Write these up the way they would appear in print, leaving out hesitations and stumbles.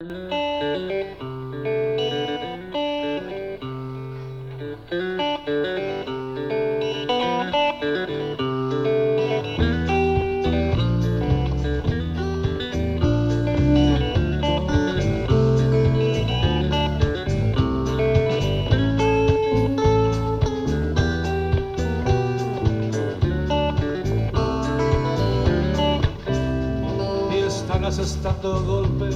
Asestando golpes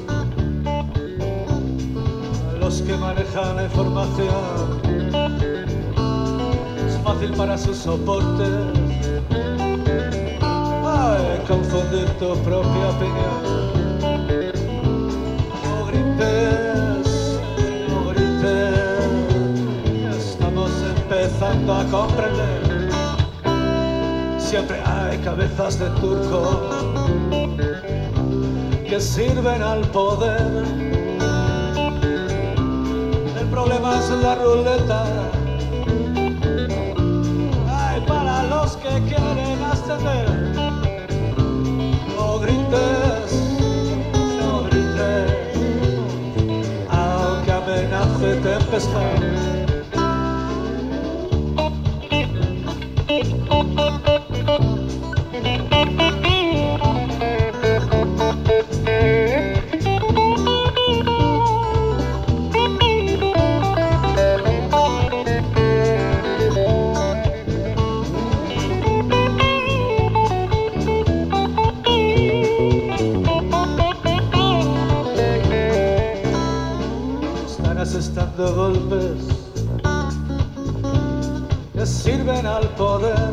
a los que manejan la información. Es fácil para sus soportes confundir tu propia opinión. No grites, no grites, estamos empezando a comprender. Siempre hay cabezas de turco que sirven al poder. El problema es la ruleta. Ay, para los que quieren ascender. No grites, no grites, aunque amenace tempestad. Asestando golpes que sirven al poder.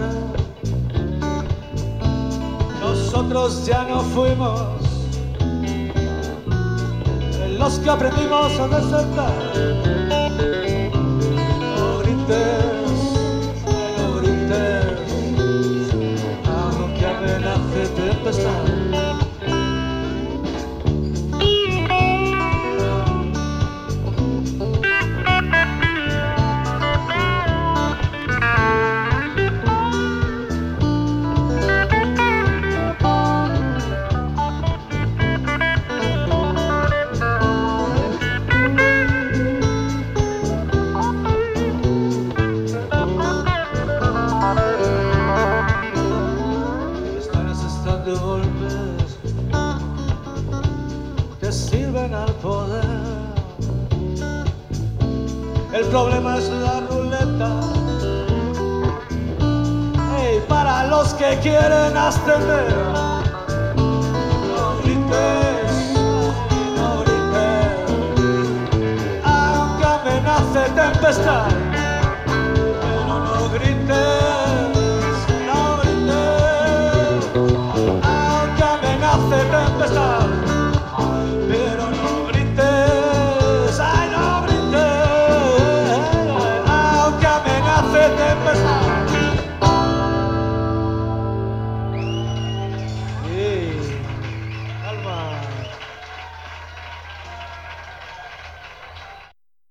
Nosotros ya no fuimos los que aprendimos a desertar. No grites, no grites, aunque amenace tempestad. Golpes que sirven al poder. El problema es la ruleta. Hey, para los que quieren ascender. No grites, no grites, aunque amenace tempestad.